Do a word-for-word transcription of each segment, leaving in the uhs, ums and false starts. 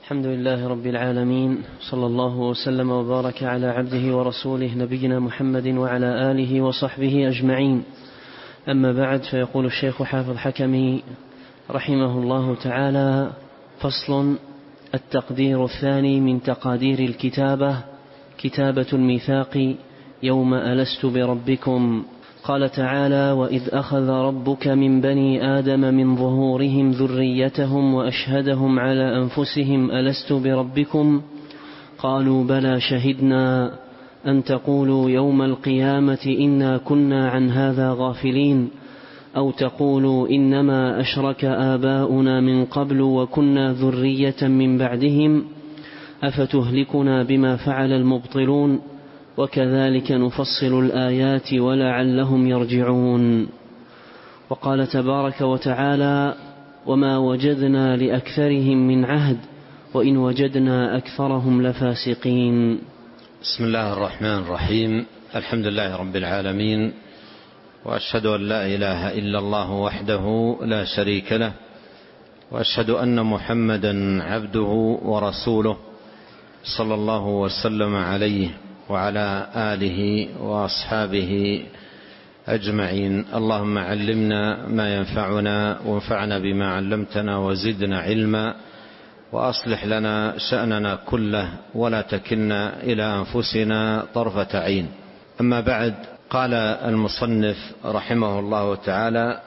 الحمد لله رب العالمين، صلى الله وسلم وبارك على عبده ورسوله نبينا محمد وعلى آله وصحبه أجمعين. أما بعد، فيقول الشيخ حافظ حكمي رحمه الله تعالى: فصل: التقدير الثاني من تقادير الكتابة كتابة الميثاق يوم ألست بربكم. قال تعالى: وإذ أخذ ربك من بني آدم من ظهورهم ذريتهم وأشهدهم على أنفسهم ألست بربكم قالوا بلى شهدنا أن تقولوا يوم القيامة إنا كنا عن هذا غافلين أو تقولوا إنما أشرك آباؤنا من قبل وكنا ذرية من بعدهم أفتهلكنا بما فعل المبطلون وكذلك نفصل الآيات ولعلهم يرجعون. وقال تبارك وتعالى: وما وجدنا لأكثرهم من عهد وإن وجدنا أكثرهم لفاسقين. بسم الله الرحمن الرحيم. الحمد لله رب العالمين، وأشهد أن لا إله إلا الله وحده لا شريك له، وأشهد أن محمدا عبده ورسوله صلى الله وسلم عليه وعلى آله وأصحابه أجمعين. اللهم علمنا ما ينفعنا وانفعنا بما علمتنا وزدنا علما، وأصلح لنا شأننا كله ولا تكلنا إلى أنفسنا طرفة عين. أما بعد، قال المصنف رحمه الله تعالى: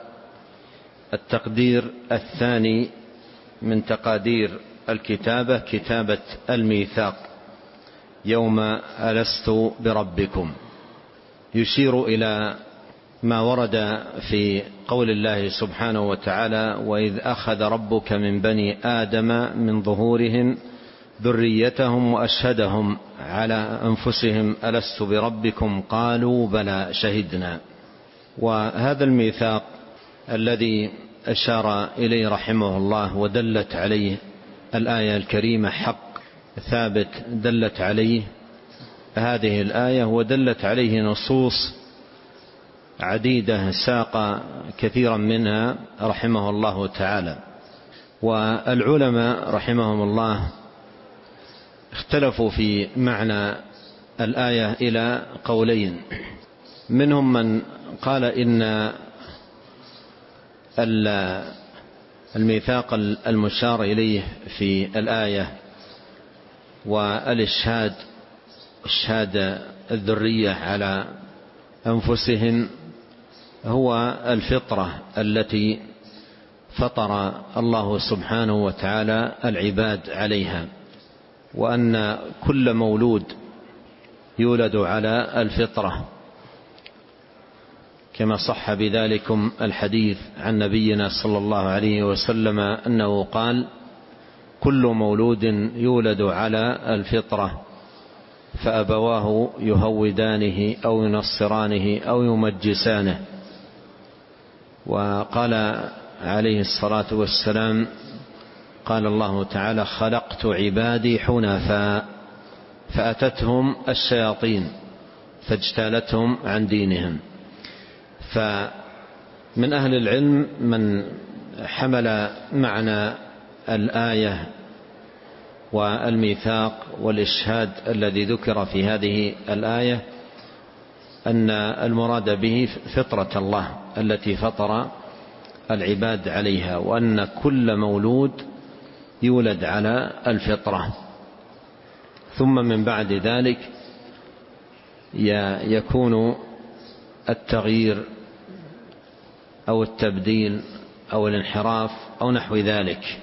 التقدير الثاني من تقادير الكتابة كتابة الميثاق يوم ألست بربكم، يشير إلى ما ورد في قول الله سبحانه وتعالى: وإذ أخذ ربك من بني آدم من ظهورهم ذريتهم وأشهدهم على أنفسهم ألست بربكم قالوا بلى شهدنا. وهذا الميثاق الذي أشار إليه رحمه الله ودلت عليه الآية الكريمة حق ثابت دلت عليه هذه الآية، ودلت عليه نصوص عديدة ساق كثيرا منها رحمه الله تعالى. والعلماء رحمهم الله اختلفوا في معنى الآية إلى قولين. منهم من قال إن الميثاق المشار إليه في الآية والإشهاد إشهاد الذرية على أنفسهم هو الفطرة التي فطر الله سبحانه وتعالى العباد عليها، وأن كل مولود يولد على الفطرة، كما صح بذلكم الحديث عن نبينا صلى الله عليه وسلم أنه قال: كل مولود يولد على الفطرة فأبواه يهودانه أو ينصرانه أو يمجسانه. وقال عليه الصلاة والسلام: قال الله تعالى: خلقت عبادي حنفاء فأتتهم الشياطين فاجتالتهم عن دينهم. فمن أهل العلم من حمل معنى الآية والميثاق والإشهاد الذي ذكر في هذه الآية أن المراد به فطرة الله التي فطر العباد عليها، وأن كل مولود يولد على الفطرة، ثم من بعد ذلك يكون التغيير أو التبديل أو الانحراف أو نحو ذلك.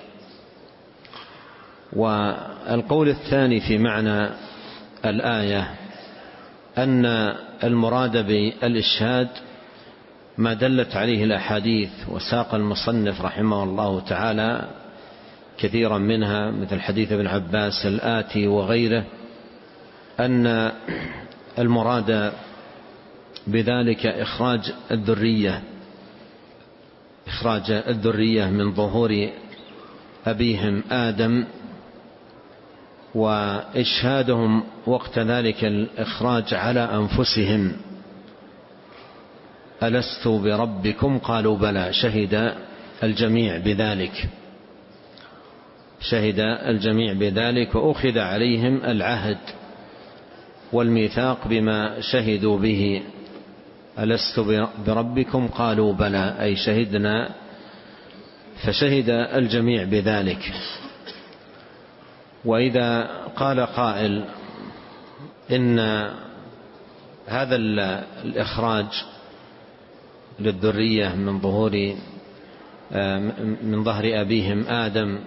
والقول الثاني في معنى الآية أن المراد بالإشهاد ما دلت عليه الأحاديث، وساق المصنف رحمه الله تعالى كثيرا منها مثل حديث ابن عباس الآتي وغيره، أن المراد بذلك إخراج الذرية إخراج الذرية من ظهور أبيهم آدم، وإشهادهم وقت ذلك الإخراج على أنفسهم ألست بربكم قالوا بلى شهد الجميع بذلك. شهد الجميع بذلك، وأخذ عليهم العهد والميثاق بما شهدوا به. ألست بربكم قالوا بلى، أي شهدنا، فشهد الجميع بذلك. وإذا قال قائل إن هذا الإخراج للذرية من ظهور من ظهر أبيهم آدم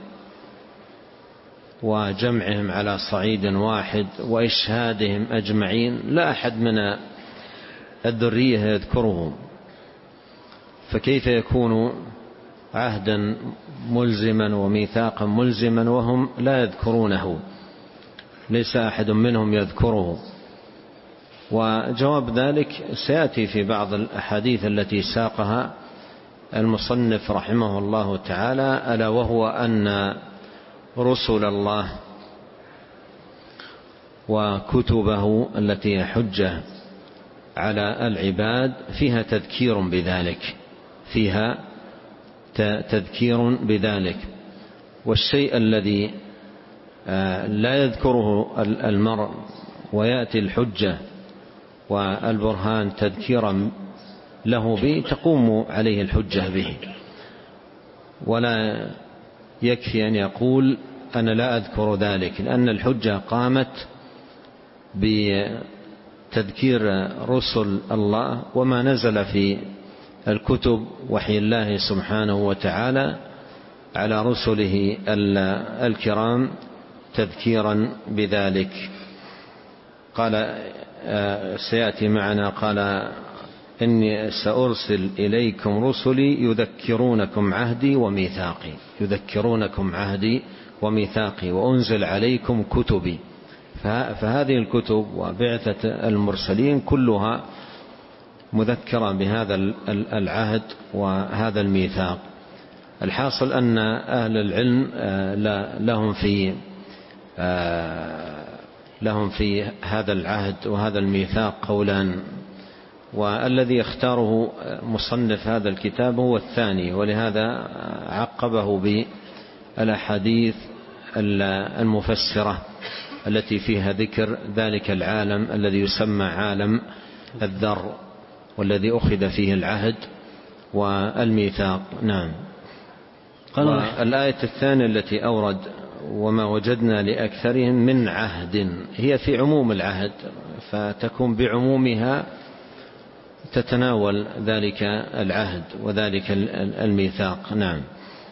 وجمعهم على صعيد واحد وإشهادهم أجمعين، لا أحد من الذرية يذكره، فكيف يكون عهدا ملزما وميثاقا ملزما وهم لا يذكرونه؟ ليس أحد منهم يذكره. وجواب ذلك سيأتي في بعض الأحاديث التي ساقها المصنف رحمه الله تعالى، ألا وهو أن رسل الله وكتبه التي هي حجة على العباد فيها تذكير بذلك، فيها تذكير بذلك. والشيء الذي لا يذكره المرء ويأتي الحجة والبرهان تذكيرا له به تقوم عليه الحجة به، ولا يكفي أن يقول أنا لا أذكر ذلك، لأن الحجة قامت بتذكير رسل الله وما نزل في الكتب وحي الله سبحانه وتعالى على رسله الكرام تذكيرا بذلك. قال سيأتي معنا، قال إني سأرسل إليكم رسلي يذكرونكم عهدي وميثاقي، يذكرونكم عهدي وميثاقي وأنزل عليكم كتبي. فهذه الكتب وبعثة المرسلين كلها مذكرة بهذا العهد وهذا الميثاق. الحاصل أن أهل العلم لهم في لهم في هذا العهد وهذا الميثاق قولان، والذي يختاره مصنف هذا الكتاب هو الثاني، ولهذا عقبه بالأحاديث المفسرة التي فيها ذكر ذلك العالم الذي يسمى عالم الذر، والذي أخذ فيه العهد والميثاق. نعم. والآية الثانية التي أورد وما وجدنا لأكثرهم من عهد، هي في عموم العهد، فتكون بعمومها تتناول ذلك العهد وذلك الميثاق. نعم.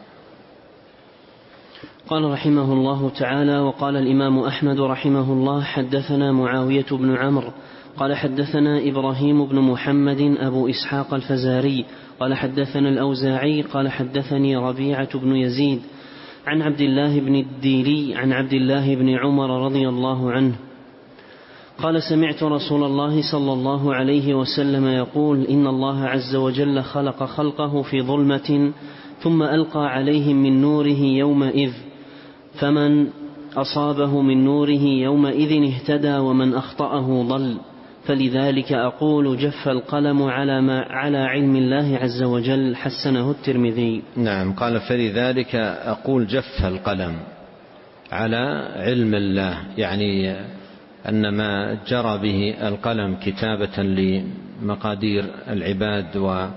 قال رحمه الله تعالى: وقال الإمام أحمد رحمه الله: حدثنا معاوية بن عمرو قال حدثنا إبراهيم بن محمد أبو إسحاق الفزاري قال حدثنا الأوزاعي قال حدثني ربيعة بن يزيد عن عبد الله بن الديلي عن عبد الله بن عمر رضي الله عنه قال: سمعت رسول الله صلى الله عليه وسلم يقول: إن الله عز وجل خلق خلقه في ظلمة ثم ألقى عليهم من نوره يومئذ، فمن أصابه من نوره يومئذ اهتدى ومن أخطأه ضل، فلذلك أقول جف القلم على ما على علم الله عز وجل. حسنه الترمذي. نعم. قال: فلذلك أقول جف القلم على علم الله، يعني أن ما جرى به القلم كتابة لمقادير العباد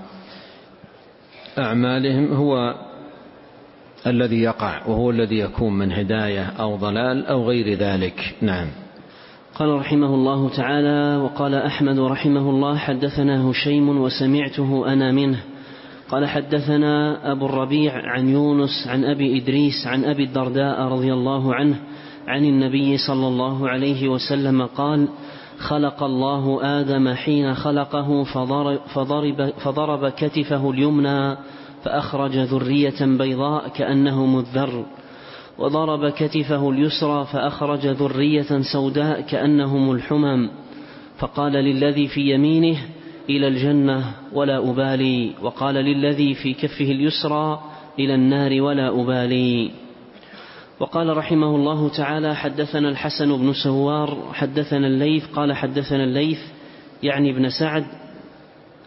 وأعمالهم هو الذي يقع، وهو الذي يكون من هداية أو ضلال أو غير ذلك. نعم. قال رحمه الله تعالى: وقال أحمد رحمه الله: حدثنا هشيم وسمعته أنا منه قال حدثنا أبو الربيع عن يونس عن أبي إدريس عن أبي الدرداء رضي الله عنه عن النبي صلى الله عليه وسلم قال: خلق الله آدم حين خلقه فضرب, فضرب, فضرب كتفه اليمنى فأخرج ذرية بيضاء كأنهم الذر، وضرب كتفه اليسرى فأخرج ذرية سوداء كأنهم الحمم، فقال للذي في يمينه: إلى الجنة ولا أبالي، وقال للذي في كفه اليسرى: إلى النار ولا أبالي. وقال رحمه الله تعالى: حدثنا الحسن بن سوار حدثنا الليث قال حدثنا الليث يعني ابن سعد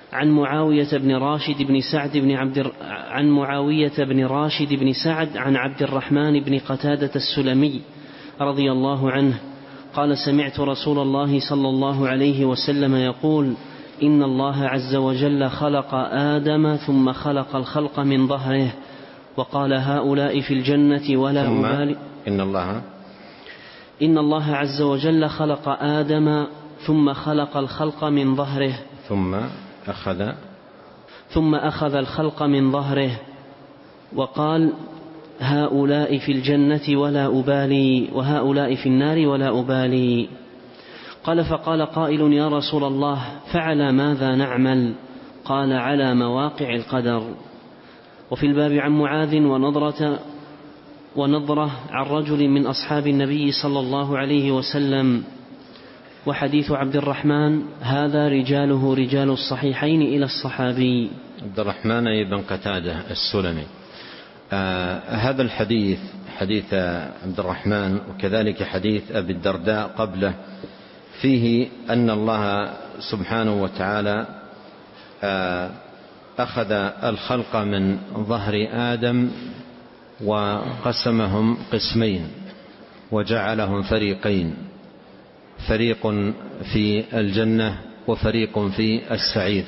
عن معاوية بن راشد بن سعد بن عبد عن معاوية بن راشد بن سعد عن عبد الرحمن بن قتادة السلمي رضي الله عنه قال سمعت رسول الله صلى الله عليه وسلم يقول إن الله عز وجل خلق آدم ثم خلق الخلق من ظهره وقال هؤلاء في الجنة ولا أبالي إن الله إن الله عز وجل خلق آدم ثم خلق الخلق من ظهره ثم أخذ ثم أخذ الخلق من ظهره وقال هؤلاء في الجنة ولا أبالي وهؤلاء في النار ولا أبالي. قال فقال قائل يا رسول الله فعلى ماذا نعمل؟ قال على مواقع القدر. وفي الباب عن معاذ ونضرة ونضرة عن رجل من أصحاب النبي صلى الله عليه وسلم. وحديث عبد الرحمن هذا رجاله رجال الصحيحين إلى الصحابي عبد الرحمن بن قتادة السلمي. آه هذا الحديث حديث عبد الرحمن وكذلك حديث أبي الدرداء قبله فيه أن الله سبحانه وتعالى آه أخذ الخلق من ظهر آدم وقسمهم قسمين وجعلهم فريقين، فريق في الجنة وفريق في السعير.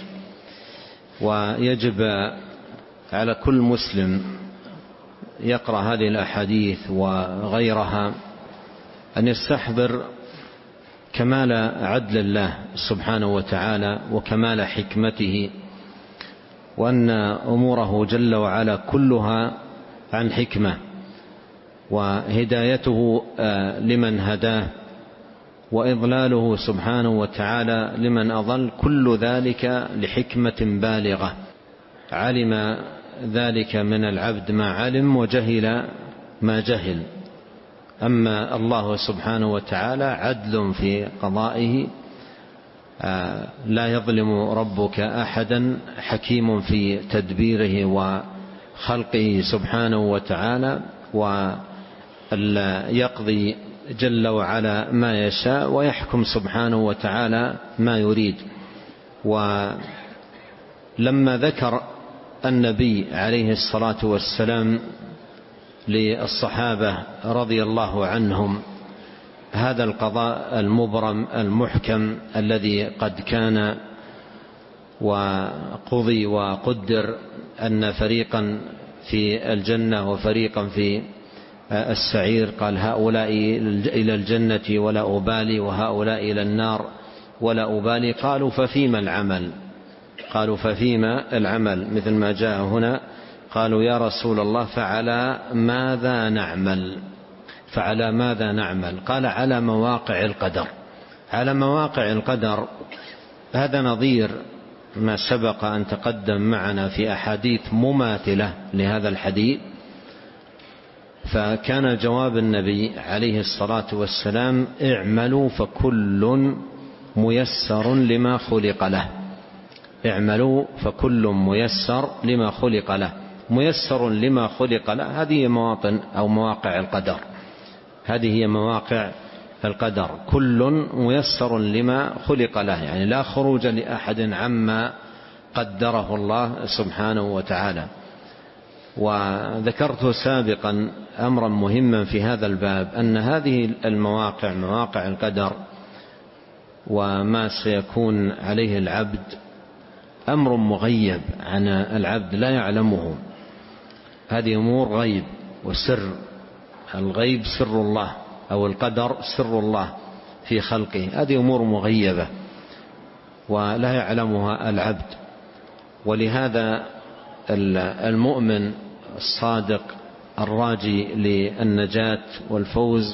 ويجب على كل مسلم يقرأ هذه الأحاديث وغيرها أن يستحضر كمال عدل الله سبحانه وتعالى وكمال حكمته، وأن أموره جل وعلا كلها عن حكمة، وهدايته لمن هداه وإضلاله سبحانه وتعالى لمن أضل، كل ذلك لحكمة بالغة. علم ذلك من العبد ما علم وجهل ما جهل. أما الله سبحانه وتعالى عدل في قضائه، لا يظلم ربك أحدا، حكيم في تدبيره وخلقه سبحانه وتعالى، ويقضي جل وعلا ما يشاء ويحكم سبحانه وتعالى ما يريد. ولما ذكر النبي عليه الصلاة والسلام للصحابة رضي الله عنهم هذا القضاء المبرم المحكم الذي قد كان وقضي وقدر أن فريقا في الجنة وفريقا في السعير، قال هؤلاء إلى الجنة ولا أبالي وهؤلاء إلى النار ولا أبالي. قالوا ففيما العمل؟ قالوا ففيما العمل؟ مثل ما جاء هنا قالوا يا رسول الله فعلى ماذا نعمل؟ فعلى ماذا نعمل؟ قال على مواقع القدر. على مواقع القدر هذا نظير ما سبق أن تقدم معنا في أحاديث مماثلة لهذا الحديث. فكان جواب النبي عليه الصلاة والسلام اعملوا فكل ميسر لما خلق له. اعملوا فكل ميسر لما خلق له. ميسر لما خلق له هذه مواطن أو مواقع القدر، هذه هي مواقع القدر. كل ميسر لما خلق له، يعني لا خروج لأحد عما قدره الله سبحانه وتعالى. وذكرت سابقا أمرا مهما في هذا الباب، أن هذه المواقع مواقع القدر وما سيكون عليه العبد أمر مغيب عن العبد لا يعلمه. هذه أمور غيب وسر. الغيب سر الله، أو القدر سر الله في خلقه. هذه أمور مغيبة ولا يعلمها العبد. ولهذا المؤمن الصادق الراجي للنجاة والفوز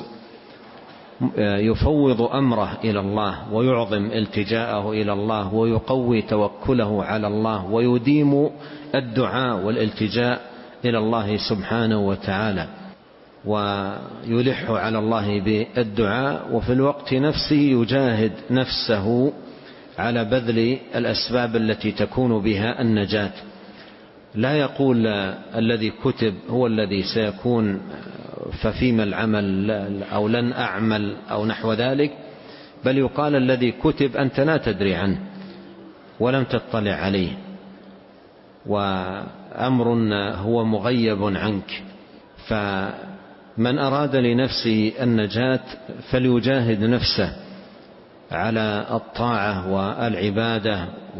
يفوض أمره إلى الله ويعظم التجاءه إلى الله ويقوي توكله على الله ويديم الدعاء والالتجاء إلى الله سبحانه وتعالى، ويلح على الله بالدعاء، وفي الوقت نفسه يجاهد نفسه على بذل الأسباب التي تكون بها النجاة. لا يقول الذي كتب هو الذي سيكون ففيما العمل أو لن أعمل أو نحو ذلك، بل يقال الذي كتب أنت لا تدري عنه. ولم تطلع عليه، وأمر هو مغيب عنك. فمن أراد لنفسه النجاة فليجاهد نفسه على الطاعة والعبادة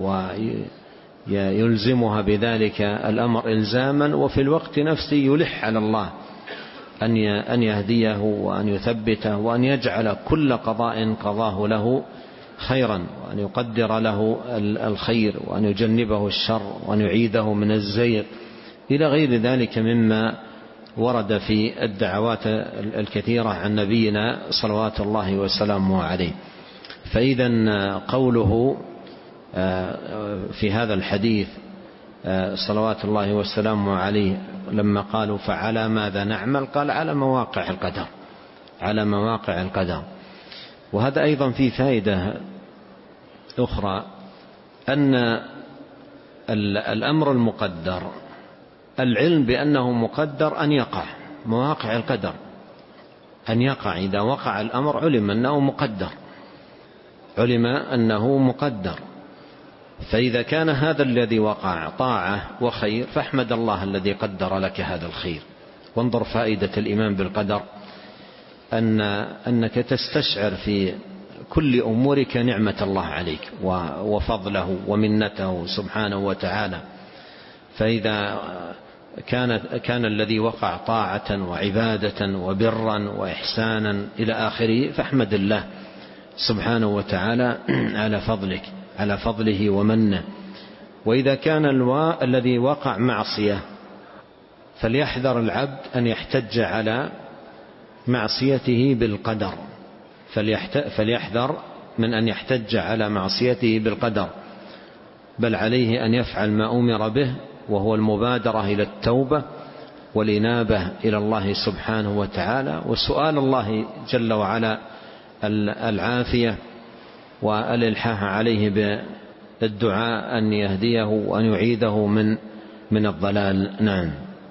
ويلزمها بذلك الأمر إلزاما، وفي الوقت نفسه يلح على الله أن يهديه وأن يثبته وأن يجعل كل قضاء قضاه له خيرا، وأن يقدر له الخير وأن يجنبه الشر وأن يعيده من الزيغ إلى غير ذلك مما ورد في الدعوات الكثيرة عن نبينا صلوات الله وسلامه عليه. فإذا قوله في هذا الحديث صلوات الله وسلامه عليه لما قالوا فعلى ماذا نعمل، قال على مواقع القدر، على مواقع القدر. وهذا أيضا في فائدة أخرى، أن الأمر المقدر، العلم بأنه مقدر أن يقع، مواقع القدر أن يقع. إذا وقع الأمر علم أنه مقدر، علم أنه مقدر. فإذا كان هذا الذي وقع طاعة وخير فاحمد الله الذي قدر لك هذا الخير. وانظر فائدة الإيمان بالقدر، أن أنك تستشعر في كل أمورك نعمة الله عليك وفضله ومنته سبحانه وتعالى. فإذا كان, كان الذي وقع طاعة وعبادة وبرا وإحسانا إلى آخره فاحمد الله سبحانه وتعالى على فضلك على فضله ومنه. وإذا كان الوا... الذي وقع معصية فليحذر العبد أن يحتج على معصيته بالقدر، فليحت... فليحذر من أن يحتج على معصيته بالقدر، بل عليه أن يفعل ما أمر به، وهو المبادرة إلى التوبة والإنابة إلى الله سبحانه وتعالى، وسؤال الله جل وعلا العافية والإلحاح عليه بالدعاء أن يهديه وأن يعيده من من الضلال. نعم.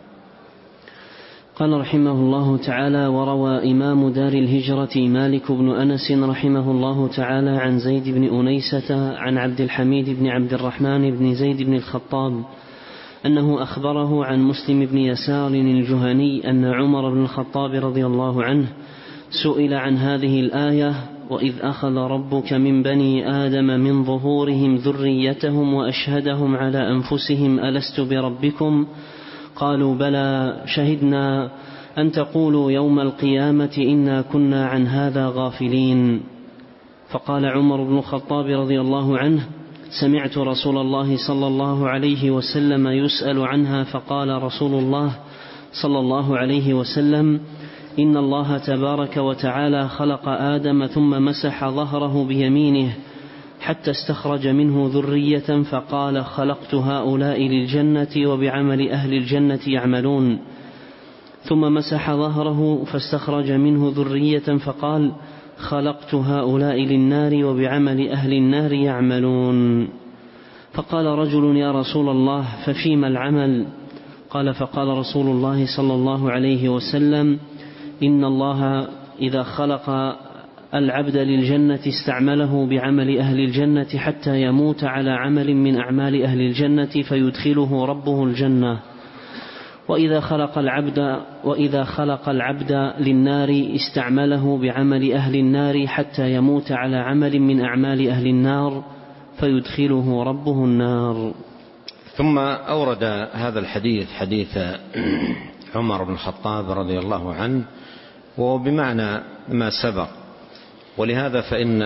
قال رحمه الله تعالى: وروى إمام دار الهجرة مالك بن أنس رحمه الله تعالى عن زيد بن أنيسة عن عبد الحميد بن عبد الرحمن بن زيد بن الخطاب أنه أخبره عن مسلم بن يسار الجهني أن عمر بن الخطاب رضي الله عنه سئل عن هذه الآية: وإذ أخذ ربك من بني آدم من ظهورهم ذريتهم وأشهدهم على أنفسهم ألست بربكم؟ قالوا بلى شهدنا أن تقولوا يوم القيامة إنا كنا عن هذا غافلين. فقال عمر بن الخطاب رضي الله عنه: سمعت رسول الله صلى الله عليه وسلم يسأل عنها، فقال رسول الله صلى الله عليه وسلم: إن الله تبارك وتعالى خلق آدم ثم مسح ظهره بيمينه حتى استخرج منه ذرية، فقال: خلقت هؤلاء للجنة وبعمل أهل الجنة يعملون. ثم مسح ظهره فاستخرج منه ذرية، فقال: خلقت هؤلاء للنار وبعمل أهل النار يعملون. فقال رجل: يا رسول الله ففيما العمل؟ قال: فقال رسول الله صلى الله عليه وسلم: إن الله إذا خلق العبد للجنة استعمله بعمل أهل الجنة حتى يموت على عمل من أعمال أهل الجنة فيدخله ربه الجنة، وإذا خلق العبد وإذا خلق العبد للنار استعمله بعمل أهل النار حتى يموت على عمل من أعمال أهل النار فيدخله ربه النار. ثم أورد هذا الحديث حديث عمر بن الخطاب رضي الله عنه، وهو بمعنى ما سبق. ولهذا فإن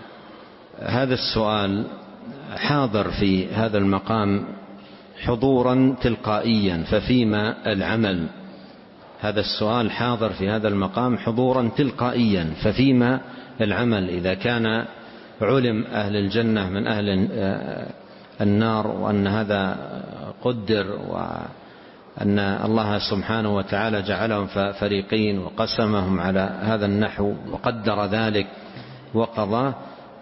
هذا السؤال حاضر في هذا المقام حضورا تلقائيا، ففيما العمل؟ هذا السؤال حاضر في هذا المقام حضورا تلقائيا، ففيما العمل؟ إذا كان علم أهل الجنة من أهل النار وأن هذا قدر، وأن الله سبحانه وتعالى جعلهم فريقين وقسمهم على هذا النحو وقدر ذلك وقضى،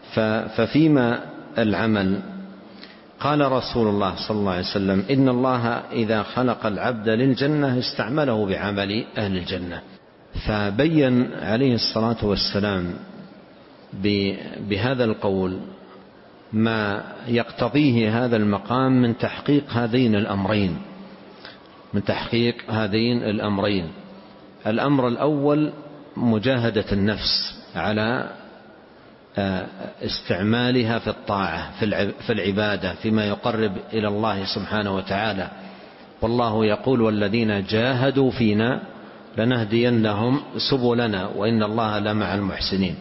ففيما العمل؟ قال رسول الله صلى الله عليه وسلم: إن الله إذا خلق العبد للجنة استعمله بعمل أهل الجنة. فبين عليه الصلاة والسلام بهذا القول ما يقتضيه هذا المقام من تحقيق هذين الأمرين من تحقيق هذين الأمرين الأمر الأول مجاهدة النفس على استعمالها في الطاعة في العبادة فيما يقرب إلى الله سبحانه وتعالى، والله يقول والذين جاهدوا فينا لنهدينهم سبلنا وإن الله لمع المحسنين.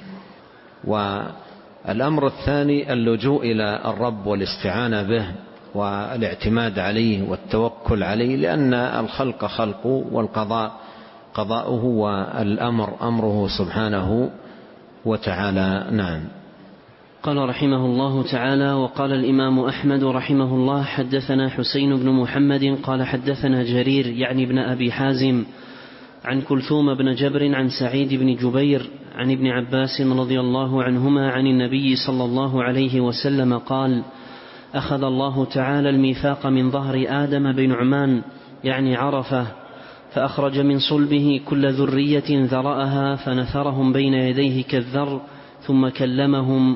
والأمر الثاني اللجوء إلى الرب والاستعانة به والاعتماد عليه والتوكل عليه، لأن الخلق خلقه والقضاء قضاؤه والأمر أمره سبحانه وتعالى. نعم. قال رحمه الله تعالى: وقال الإمام أحمد رحمه الله: حدثنا حسين بن محمد قال حدثنا جرير يعني ابن أبي حازم عن كلثوم بن جبر عن سعيد بن جبير عن ابن عباس رضي الله عنهما عن النبي صلى الله عليه وسلم قال: أخذ الله تعالى الميثاق من ظهر آدم بنعمان يعني عرفة، فأخرج من صلبه كل ذرية ذرأها فنثرهم بين يديه كالذر، ثم كلمهم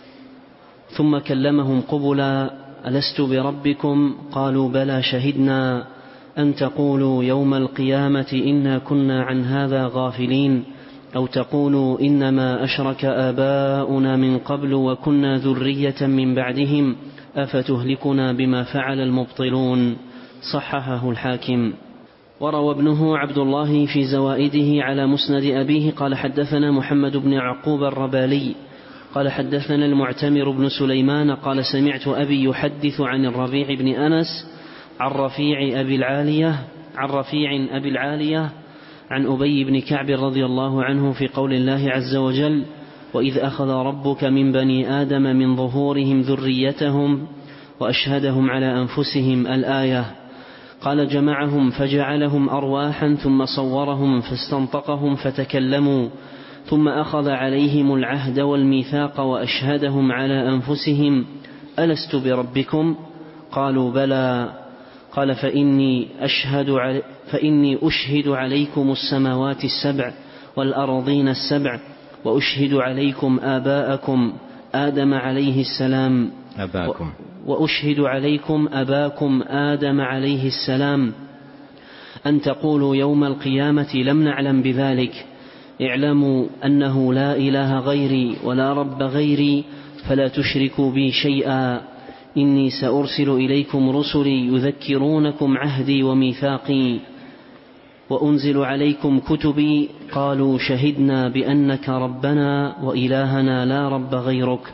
ثم كلمهم قبلا: ألست بربكم؟ قالوا بلى شهدنا أن تقولوا يوم القيامة إنا كنا عن هذا غافلين، أو تقولوا إنما أشرك آباؤنا من قبل وكنا ذرية من بعدهم أفتهلكنا بما فعل المبطلون. صححه الحاكم. وروى ابنه عبد الله في زوائده على مسند أبيه قال حدثنا محمد بن يعقوب الربالي قال حدثنا المعتمر بن سليمان قال سمعت أبي يحدث عن الربيع بن أنس عن رفيع أبي العالية عن رفيع أبي العالية عن أبي بن كعب رضي الله عنه في قول الله عز وجل: وإذ أخذ ربك من بني آدم من ظهورهم ذريتهم وأشهدهم على أنفسهم الآية. قال: جمعهم فجعلهم أرواحا ثم صورهم فاستنطقهم فتكلموا، ثم أخذ عليهم العهد والميثاق وأشهدهم على أنفسهم: ألست بربكم؟ قالوا بلى. قال: فإني أشهد, علي فإني أشهد عليكم السماوات السبع والأرضين السبع، وأشهد عليكم آباءكم آدم عليه السلام أباكم وأشهد عليكم أباكم آدم عليه السلام أن تقولوا يوم القيامة لم نعلم بذلك، اعلموا أنه لا إله غيري ولا رب غيري فلا تشركوا بي شيئا، إني سأرسل إليكم رسلي يذكرونكم عهدي وميثاقي وأنزل عليكم كتبي. قالوا: شهدنا بأنك ربنا وإلهنا لا رب غيرك،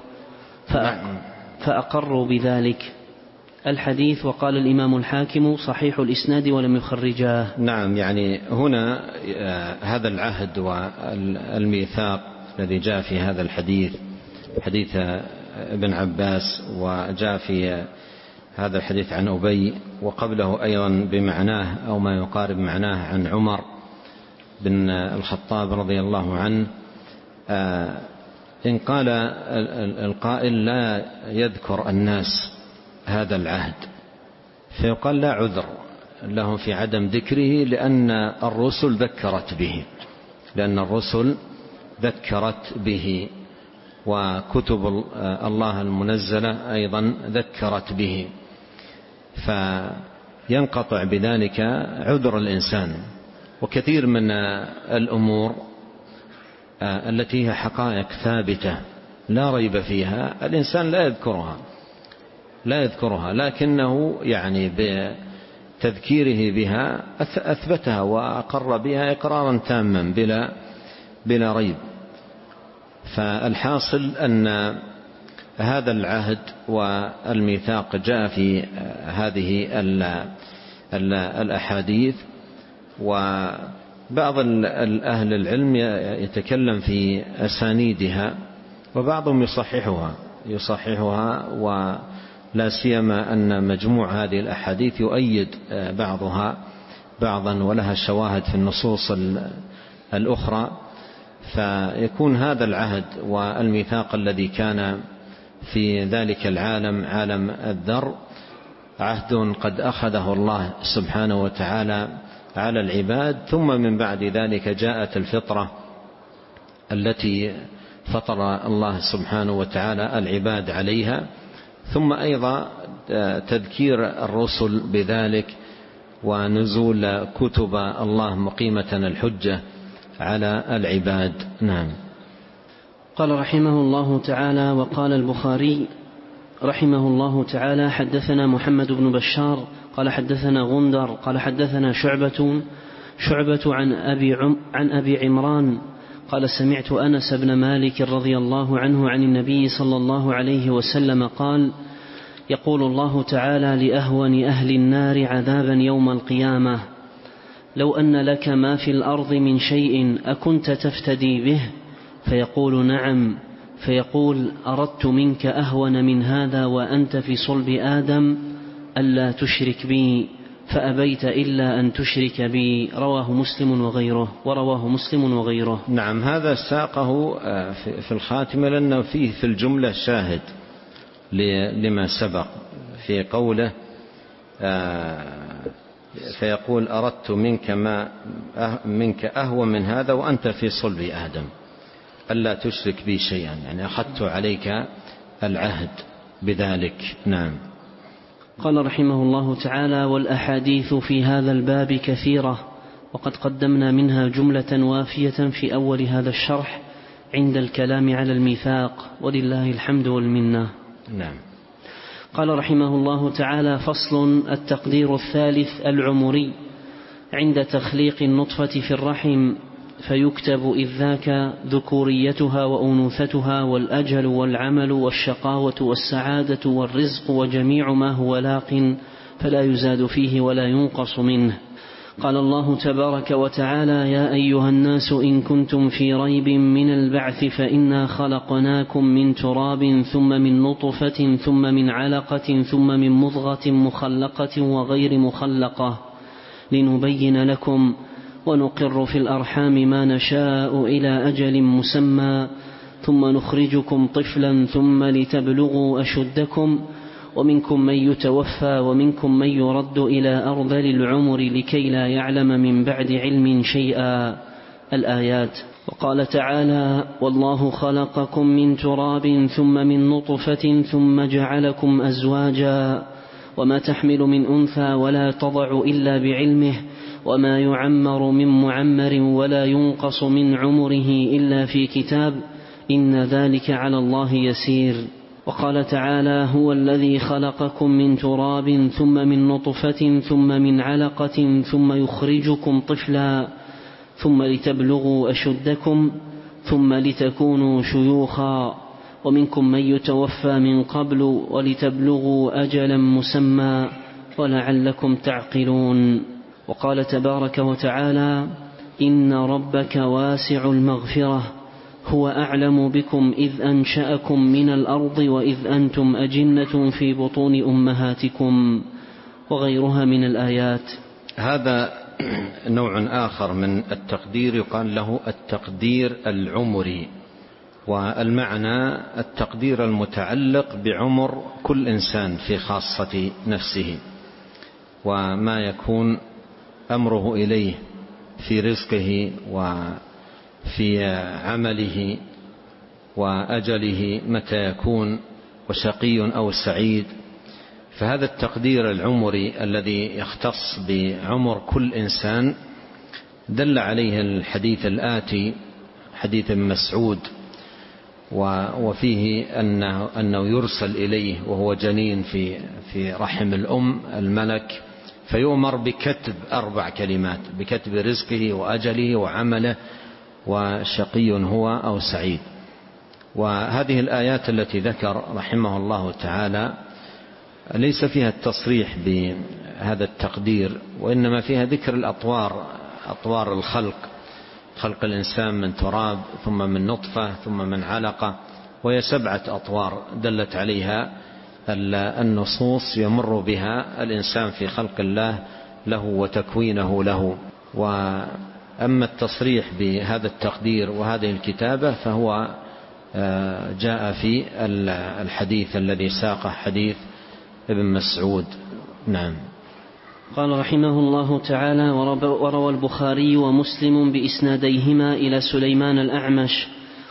فأقروا بذلك. الحديث. وقال الإمام الحاكم صحيح الإسناد ولم يخرجاه. نعم، يعني هنا هذا العهد والميثاق الذي جاء في هذا الحديث حديث ابن عباس، وجاء في هذا الحديث عن أبي، وقبله أيضا بمعناه أو ما يقارب معناه عن عمر بن الخطاب رضي الله عنه. إن قال القائل لا يذكر الناس هذا العهد فيقال لا عذر لهم في عدم ذكره، لأن الرسل ذكرت به لأن الرسل ذكرت به وكتب الله المنزلة أيضا ذكرت به، فينقطع بذلك عذر الإنسان. وكثير من الأمور التي هي حقائق ثابتة لا ريب فيها الإنسان لا يذكرها لا يذكرها لكنه يعني بتذكيره بها أثبتها وأقر بها إقرارا تاما بلا بلا ريب. فالحاصل أن هذا العهد والميثاق جاء في هذه الأحاديث، وبعض أهل العلم يتكلم في أسانيدها وبعضهم يصححها يصححها ولا سيما أن مجموع هذه الأحاديث يؤيد بعضها بعضا ولها شواهد في النصوص الأخرى. فيكون هذا العهد والميثاق الذي كان في ذلك العالم عالم الذر عهد قد أخذه الله سبحانه وتعالى على العباد، ثم من بعد ذلك جاءت الفطرة التي فطر الله سبحانه وتعالى العباد عليها، ثم أيضا تذكير الرسل بذلك ونزول كتب الله مقيمة الحجة على العباد. نعم. قال رحمه الله تعالى: وقال البخاري رحمه الله تعالى: حدثنا محمد بن بشار قال حدثنا غندر قال حدثنا شعبة شعبة عن أبي, عم عن أبي عمران قال: سمعت أنس بن مالك رضي الله عنه عن النبي صلى الله عليه وسلم قال: يقول الله تعالى لأهون أهل النار عذابا يوم القيامة: لو أن لك ما في الأرض من شيء أكنت تفتدي به؟ فيقول: نعم. فيقول: أردت منك أهون من هذا وأنت في صلب آدم ألا تشرك بي، فأبيت إلا أن تشرك بي. رواه مسلم وغيره ورواه مسلم وغيره. نعم. هذا ساقه في الخاتمة لأنه فيه في الجملة شاهد لما سبق في قوله: فيقول: أردت منك ما منك أهون من هذا وأنت في صلب آدم ألا تشرك بي شيئا، يعني أخذت عليك العهد بذلك. نعم. قال رحمه الله تعالى: والأحاديث في هذا الباب كثيرة، وقد قدمنا منها جملة وافية في أول هذا الشرح عند الكلام على الميثاق، ولله الحمد والمنة. نعم. قال رحمه الله تعالى: فصل: التقدير الثالث العمري عند تخليق النطفة في الرحم، فيكتب إذ ذاك ذكوريتها وأنوثتها والأجل والعمل والشقاوة والسعادة والرزق وجميع ما هو لاق، فلا يزاد فيه ولا ينقص منه. قال الله تبارك وتعالى: يا أيها الناس إن كنتم في ريب من البعث فإنا خلقناكم من تراب ثم من نطفة ثم من علقة ثم من مضغة مخلقة وغير مخلقة لنبين لكم، ونقر في الأرحام ما نشاء إلى أجل مسمى، ثم نخرجكم طفلا ثم لتبلغوا أشدكم، ومنكم من يتوفى ومنكم من يرد إلى أرذل العمر لكي لا يعلم من بعد علم شيئا. الآيات. وقال تعالى: والله خلقكم من تراب ثم من نطفة ثم جعلكم أزواجا وما تحمل من أنثى ولا تضع إلا بعلمه وما يعمر من معمر ولا ينقص من عمره إلا في كتاب إن ذلك على الله يسير. وقال تعالى: هو الذي خلقكم من تراب ثم من نطفة ثم من علقة ثم يخرجكم طفلا ثم لتبلغوا أشدكم ثم لتكونوا شيوخا ومنكم من يتوفى من قبل ولتبلغوا أجلا مسمى ولعلكم تعقلون. وقال تبارك وتعالى: إن ربك واسع المغفرة هو أعلم بكم إذ أنشأكم من الأرض وإذ أنتم أجنة في بطون أمهاتكم، وغيرها من الآيات. هذا نوع آخر من التقدير يقال له التقدير العمري، والمعنى التقدير المتعلق بعمر كل إنسان في خاصة نفسه وما يكون أمره إليه في رزقه وفي عمله وأجله متى يكون وشقي أو سعيد. فهذا التقدير العمري الذي يختص بعمر كل إنسان دل عليه الحديث الآتي، حديث ابن مسعود، وفيه أنه, أنه يرسل إليه وهو جنين في, في رحم الأم الملك، فيؤمر بكتب أربع كلمات: بكتب رزقه وأجله وعمله وشقي هو أو سعيد. وهذه الآيات التي ذكر رحمه الله تعالى ليس فيها التصريح بهذا التقدير، وإنما فيها ذكر الأطوار، أطوار الخلق، خلق الإنسان من تراب ثم من نطفة ثم من علقة، وهي سبعة أطوار دلت عليها النصوص يمر بها الإنسان في خلق الله له وتكوينه له. وأما التصريح بهذا التقدير وهذه الكتابة فهو جاء في الحديث الذي ساقه حديث ابن مسعود. نعم. قال رحمه الله تعالى: وروى البخاري ومسلم بإسناديهما إلى سليمان الأعمش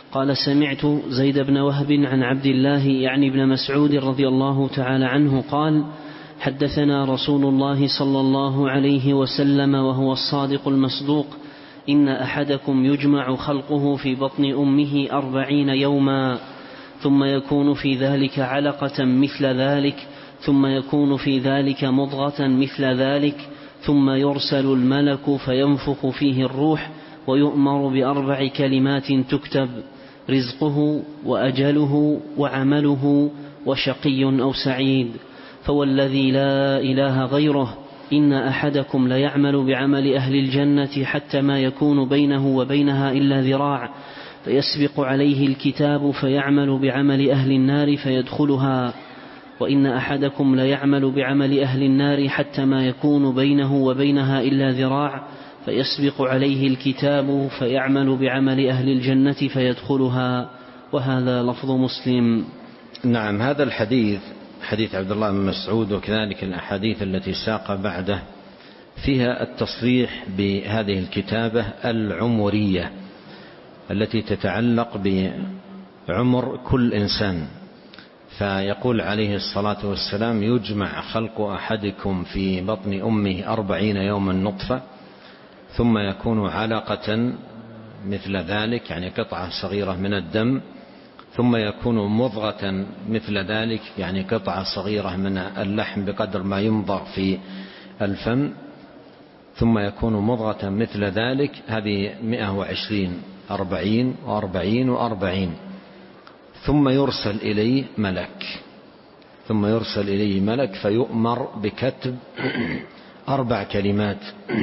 قال سمعت زيد بن وهب عن عبد الله يعني ابن مسعود رضي الله تعالى عنه قال حدثنا رسول الله صلى الله عليه وسلم وهو الصادق المصدوق إن أحدكم يجمع خلقه في بطن أمه أربعين يوما ثم يكون في ذلك علقة مثل ذلك ثم يكون في ذلك مضغة مثل ذلك ثم يرسل الملك فينفخ فيه الروح ويؤمر بأربع كلمات تكتب رزقه وأجله وعمله وشقي أو سعيد فوالذي لا إله غيره إن أحدكم ليعمل بعمل أهل الجنة حتى ما يكون بينه وبينها إلا ذراع فيسبق عليه الكتاب فيعمل بعمل أهل النار فيدخلها وإن أحدكم ليعمل بعمل أهل النار حتى ما يكون بينه وبينها إلا ذراع فيسبق عليه الكتاب فيعمل بعمل أهل الجنة فيدخلها. وهذا لفظ مسلم. نعم، هذا الحديث حديث عبد الله بن مسعود وكذلك الأحاديث التي ساق بعده فيها التصريح بهذه الكتابة العمرية التي تتعلق بعمر كل إنسان. فيقول عليه الصلاة والسلام يجمع خلق أحدكم في بطن أمه أربعين يوما نطفة ثم يكون علقة مثل ذلك يعني قطعة صغيرة من الدم ثم يكون مضغة مثل ذلك يعني قطعة صغيرة من اللحم بقدر ما يمضغ في الفم ثم يكون مضغة مثل ذلك. هذه مئة وعشرين أربعين وأربعين وأربعين ثم يرسل إليه ملك ثم يرسل إليه ملك فيؤمر بكتب أربع كلمات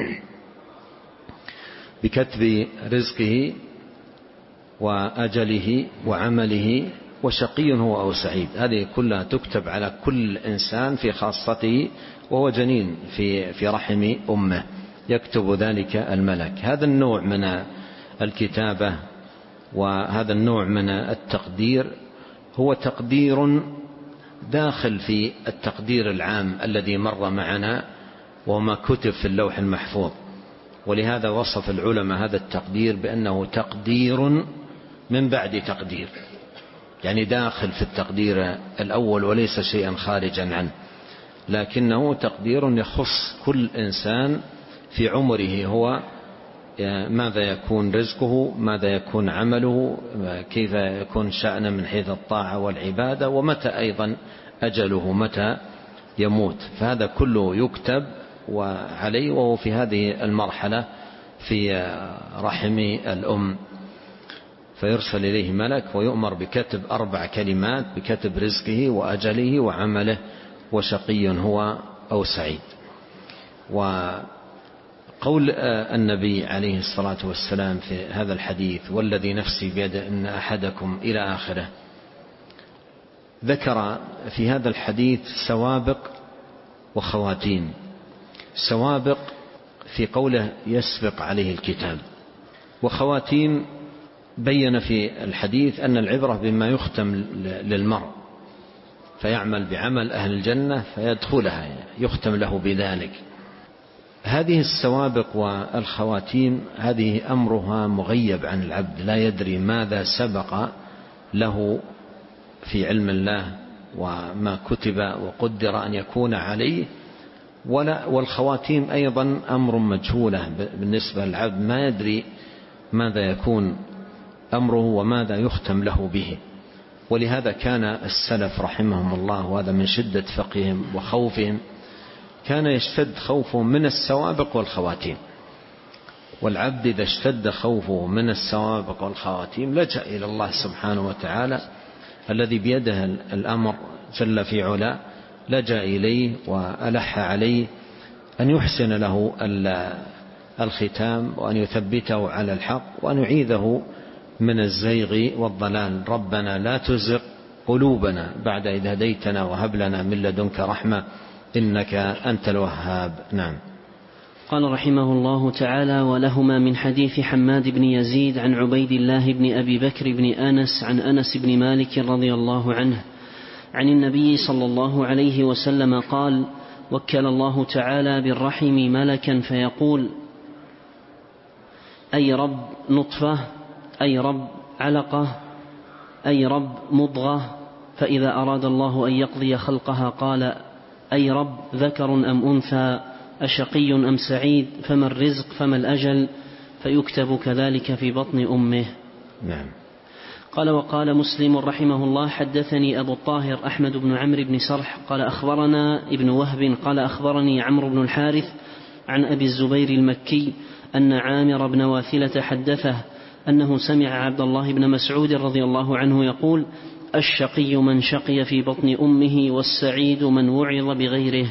بكتب رزقه وأجله وعمله وشقي هو أو سعيد. هذه كلها تكتب على كل إنسان في خاصته وهو جنين في في رحم أمه يكتب ذلك الملك. هذا النوع من الكتابة وهذا النوع من التقدير هو تقدير داخل في التقدير العام الذي مر معنا وما كتب في اللوح المحفوظ. ولهذا وصف العلماء هذا التقدير بأنه تقدير من بعد تقدير، يعني داخل في التقدير الأول وليس شيئا خارجا عنه، لكنه تقدير يخص كل إنسان في عمره، هو ماذا يكون رزقه، ماذا يكون عمله، كيف يكون شأنه من حيث الطاعة والعبادة، ومتى أيضا أجله، متى يموت. فهذا كله يكتب وعليه وهو في هذه المرحلة في رحم الأم. فيرسل إليه ملك ويؤمر بكتب أربع كلمات بكتب رزقه وأجله وعمله وشقي هو أو سعيد. وقول النبي عليه الصلاة والسلام في هذا الحديث والذي نفسي بيده إن أحدكم إلى آخره، ذكر في هذا الحديث سوابق وخواتيم. سوابق في قوله يسبق عليه الكتاب، وخواتيم بين في الحديث أن العبرة بما يختم للمرء فيعمل بعمل أهل الجنة فيدخلها، يختم له بذلك. هذه السوابق والخواتيم هذه أمرها مغيب عن العبد، لا يدري ماذا سبق له في علم الله وما كتب وقدر أن يكون عليه. ولا والخواتيم أيضا أمر مجهولة بالنسبة للعبد، ما يدري ماذا يكون أمره وماذا يختم له به. ولهذا كان السلف رحمهم الله، وهذا من شدة فقههم وخوفهم، كان يشتد خوفهم من السوابق والخواتيم. والعبد إذا اشتد خوفه من السوابق والخواتيم لجأ إلى الله سبحانه وتعالى الذي بيده الأمر جل في علا، لجأ إليه وألح عليه أن يحسن له الختام وأن يثبته على الحق وأن يعيذه من الزيغ والضلال. ربنا لا تزغ قلوبنا بعد إذ هديتنا وهب لنا من لدنك رحمة إنك أنت الوهاب. نعم. قال رحمه الله تعالى: ولهما من حديث حماد بن يزيد عن عبيد الله بن أبي بكر بن أنس عن أنس بن مالك رضي الله عنه عن النبي صلى الله عليه وسلم قال: وكل الله تعالى بالرحم ملكا فيقول: أي رب نطفة، أي رب علقة، أي رب مضغة، فإذا أراد الله أن يقضي خلقها قال أي رب ذكر أم أنثى، أشقي أم سعيد، فما الرزق فما الأجل، فيكتب كذلك في بطن أمه. نعم. قال وقال مسلم رحمه الله حدثني أبو الطاهر أحمد بن عمرو بن سرح قال أخبرنا ابن وهب قال أخبرني عمرو بن الحارث عن أبي الزبير المكي أن عامر بن واثلة حدثه أنه سمع عبد الله بن مسعود رضي الله عنه يقول الشقي من شقي في بطن أمه والسعيد من وعظ بغيره.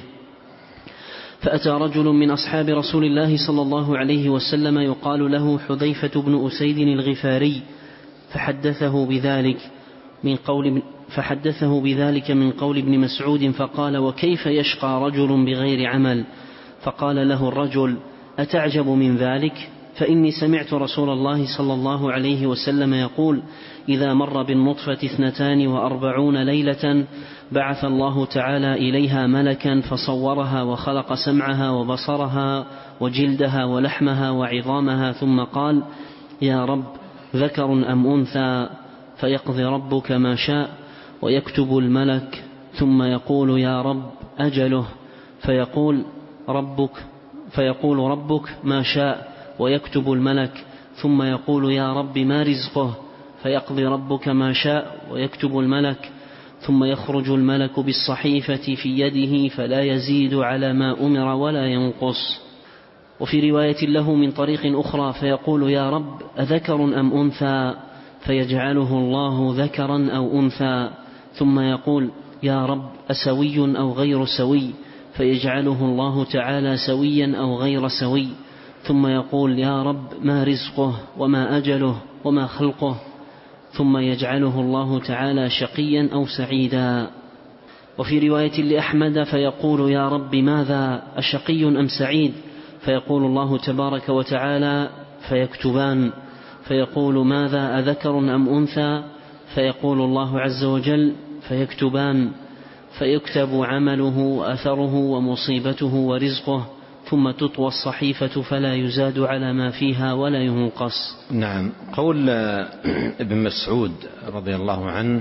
فأتى رجل من أصحاب رسول الله صلى الله عليه وسلم يقال له حذيفة بن أسيد الغفاري فحدثه بذلك من قول فحدثه بذلك من قول ابن مسعود فقال وكيف يشقى رجل بغير عمل؟ فقال له الرجل أتعجب من ذلك؟ فإني سمعت رسول الله صلى الله عليه وسلم يقول إذا مر بالنطفة اثنتان وأربعون ليلة بعث الله تعالى إليها ملكا فصورها وخلق سمعها وبصرها وجلدها ولحمها وعظامها ثم قال يا رب ذكر أم أنثى؟ فيقضي ربك ما شاء ويكتب الملك ثم يقول يا رب أجله، فيقول ربك فيقول ربك ما شاء ويكتب الملك ثم يقول يا رب ما رزقه؟ فيقضي ربك ما شاء ويكتب الملك ثم يخرج الملك بالصحيفة في يده فلا يزيد على ما أمر ولا ينقص. وفي رواية له من طريق أخرى فيقول يا رب أذكر أم أنثى؟ فيجعله الله ذكرا أو أنثى ثم يقول يا رب أسوي أو غير سوي؟ فيجعله الله تعالى سويا أو غير سوي ثم يقول يا رب ما رزقه وما أجله وما خلقه؟ ثم يجعله الله تعالى شقيا أو سعيدا. وفي رواية لأحمد فيقول يا رب ماذا أشقي أم سعيد؟ فيقول الله تبارك وتعالى فيكتبان، فيقول ماذا أذكر أم أنثى؟ فيقول الله عز وجل فيكتبان، فيكتب عمله وأثره ومصيبته ورزقه ثم تطوى الصحيفة فلا يزاد على ما فيها ولا ينقص. نعم. قول ابن مسعود رضي الله عنه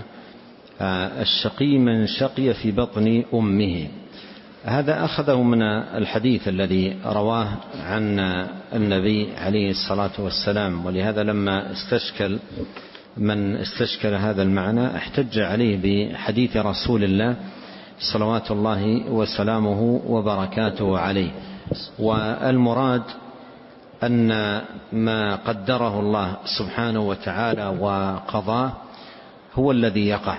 الشقي من شقي في بطن أمه، هذا أخذه من الحديث الذي رواه عن النبي عليه الصلاة والسلام، ولهذا لما استشكل من استشكل هذا المعنى احتج عليه بحديث رسول الله صلوات الله وسلامه وبركاته عليه. والمراد أن ما قدره الله سبحانه وتعالى وقضاه هو الذي يقع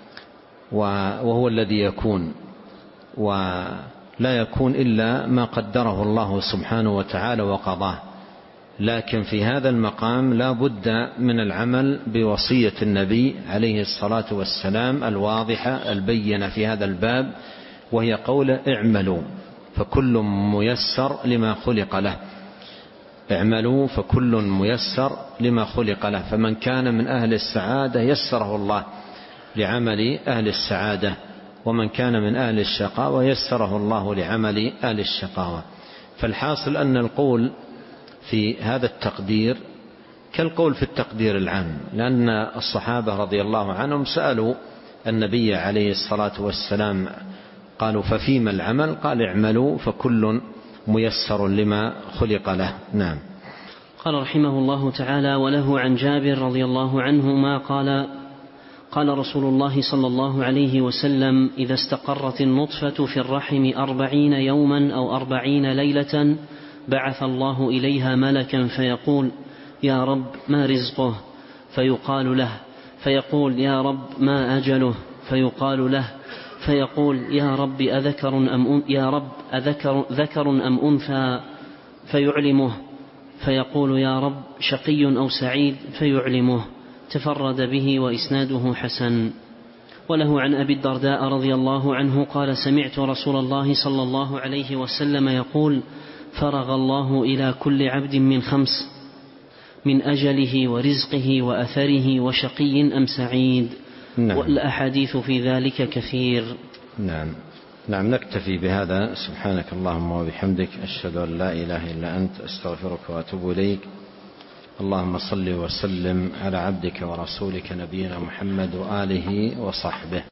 وهو الذي يكون، ولا يكون إلا ما قدره الله سبحانه وتعالى وقضاه. لكن في هذا المقام لا بد من العمل بوصية النبي عليه الصلاة والسلام الواضحة البينة في هذا الباب، وهي قول اعملوا فكل ميسر لما خلق له. اعملوا فكل ميسر لما خلق له، فمن كان من أهل السعادة يسره الله لعمل أهل السعادة، ومن كان من أهل الشقاوة يسره الله لعمل أهل الشقاوة. فالحاصل أن القول في هذا التقدير كالقول في التقدير العام، لأن الصحابة رضي الله عنهم سألوا النبي عليه الصلاة والسلام قالوا ففيما العمل؟ قال اعملوا فكل ميسر لما خلق له. نعم. قال رحمه الله تعالى وله عن جابر رضي الله عنهما قال قال رسول الله صلى الله عليه وسلم إذا استقرت النطفة في الرحم أربعين يوما أو أربعين ليلة بعث الله إليها ملكا فيقول يا رب ما رزقه؟ فيقال له فيقول يا رب ما أجله؟ فيقال له فيقول يا رب أذكر أم يا رب أذكر ذكر أم أنثى؟ فيعلمه فيقول يا رب شقي أو سعيد؟ فيعلمه. تفرد به وإسناده حسن. وله عن أبي الدرداء رضي الله عنه قال سمعت رسول الله صلى الله عليه وسلم يقول فرغ الله إلى كل عبد من خمس من أجله ورزقه وأثره وشقي أم سعيد. نعم. والأحاديث في ذلك كثير. نعم. نعم. نكتفي بهذا. سبحانك اللهم وبحمدك أشهد أن لا إله إلا أنت أستغفرك وأتوب إليك. اللهم صل وسلم على عبدك ورسولك نبينا محمد وآله وصحبه.